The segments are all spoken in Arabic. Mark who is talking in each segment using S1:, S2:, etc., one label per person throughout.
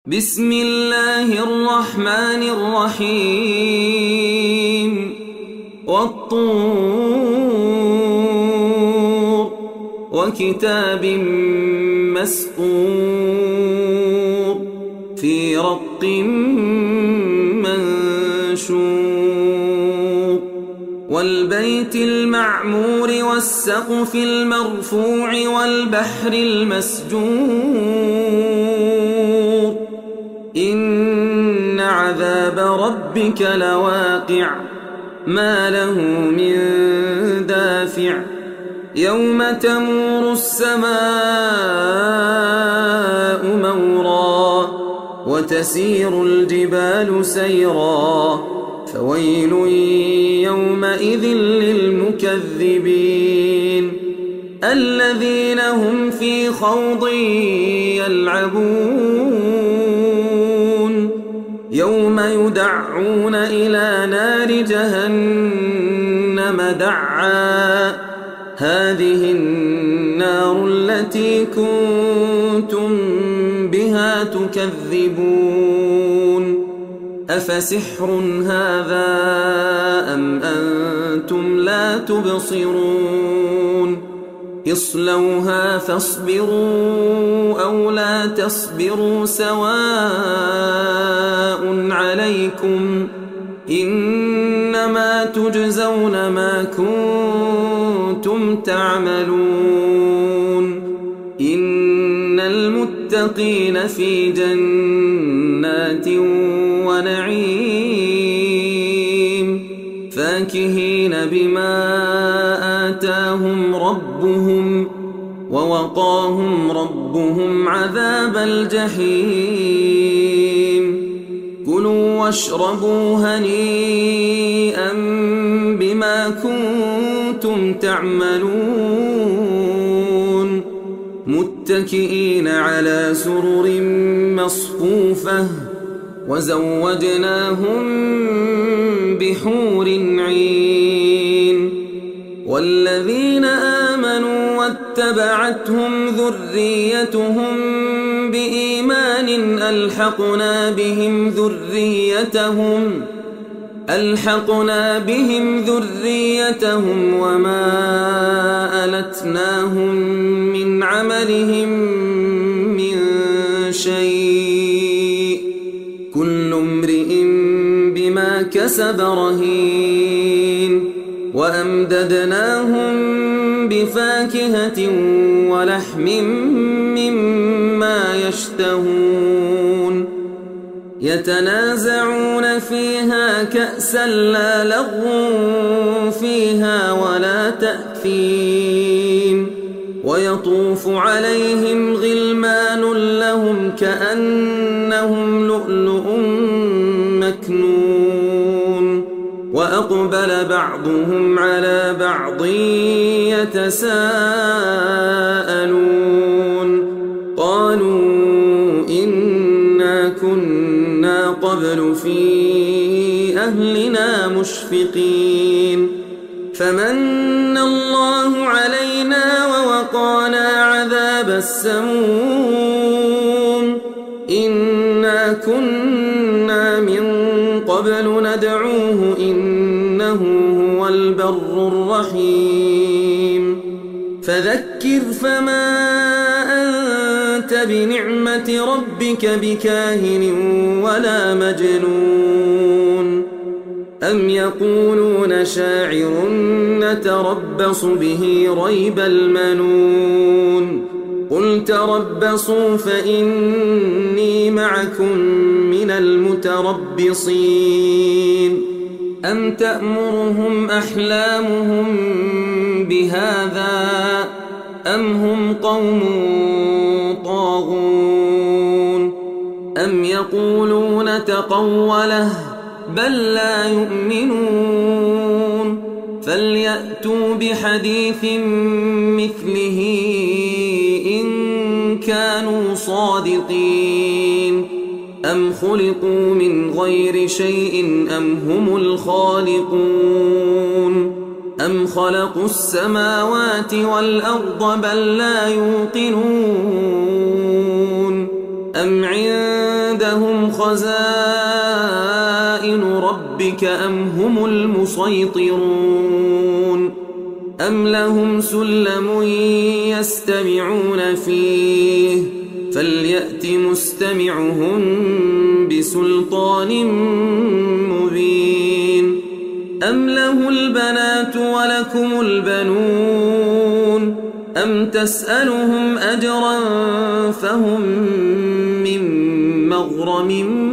S1: بسم الله الرحمن الرحيم والطور وكتاب مسطور في رق منشور والبيت المعمور والسقف المرفوع والبحر المسجور إن عذاب ربك لواقع ما له من دافع يوم تمور السماء مورا وتسير الجبال سيرا فويل يومئذ للمكذبين الذين هم في خوض يلعبون يوم يدعون إلى نار جهنم دعا هذه النار التي كنتم بها تكذبون أفسحر هذا أم أنتم لا تبصرون اصلوها فاصبروا أو لا تصبروا سواء عليكم إنما تجزون ما كنتم تعملون إن المتقين في جنات ونعيم فاكهين بما آتاهم ربهم ووقاهم ربهم عذاب الجحيم كلوا واشربوا هنيئا بما كنتم تعملون متكئين على سرر مصفوفة وزوجناهم بحور عين والذين آمنوا واتبعتهم ذريتهم بإيمان ألحقنا بهم ذريتهم وما ألتناهم من عملهم من شيء كل امرئ بما كسب رهين وأمددناهم بفاكهة ولحم مما يشتهون يتنازعون فيها كأسا لا لغو فيها ولا تأثيم ويطوف عليهم غلمان لهم كأنهم لؤلؤ مكنون وأقبل بعضهم على بعض يتساءلون قالوا إنا كنا قبل في أهلنا مشفقين فمن الله علينا ووقانا عذاب السموم إنا كنا من قبل ندعوه إنه هو البر الرحيم فذكر فما أنت بنعمة ربك بكاهن ولا مجنون أم يقولون شاعر نتربص به ريب المنون قل تربصوا فإني معكم من المتربصين أم تأمرهم أحلامهم بهذا أم هم قوم طاغون أم يقولون تقوله بل لا يؤمنون فليأتوا بحديث مثله إن كانوا صادقين أم خلقوا من غير شيء أم هم الخالقون أم خلقوا السماوات والأرض بل لا يوقنون أم عندهم عندهم خزائن ربك أم هم المسيطرون أم لهم سلم يستمعون فيه فليأت مستمعهم بسلطان مبين أم له البنات ولكم البنون أم تسألهم أجرا فهم من مغرم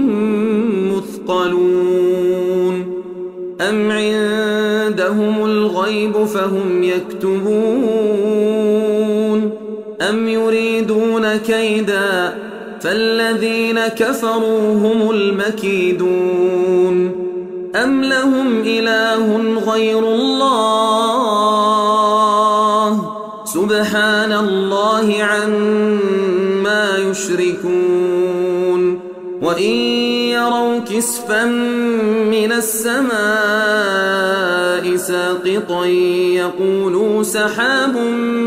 S1: مثقلون أم عندهم الغيب فهم يكتبون أم يريدون كيدا فالذين كفروا هم المكيدون أم لهم إله غير الله سبحان الله عما يشركون وإن يروا كسفا من السماء ساقطا يقولوا سحاب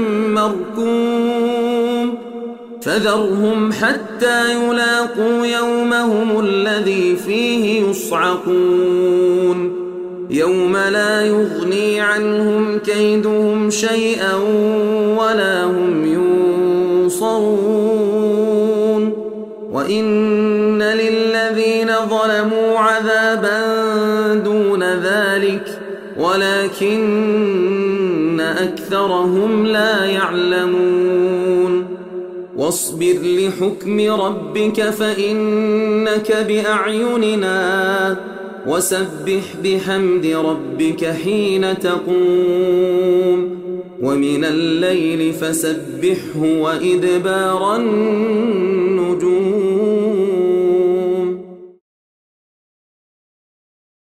S1: مركوم فذرهم حتى يلاقوا يومهم الذي فيه يصعقون يوم لا يغني عنهم كيدهم شيئا ولا هم ينصرون وإن للذين ظلموا عذابا دون ذلك ولكن أكثرهم لا يعلمون واصبر لحكم ربك فإنك بأعيننا وسبح بحمد ربك حين تقوم ومن الليل فسبحه وإدبار النجوم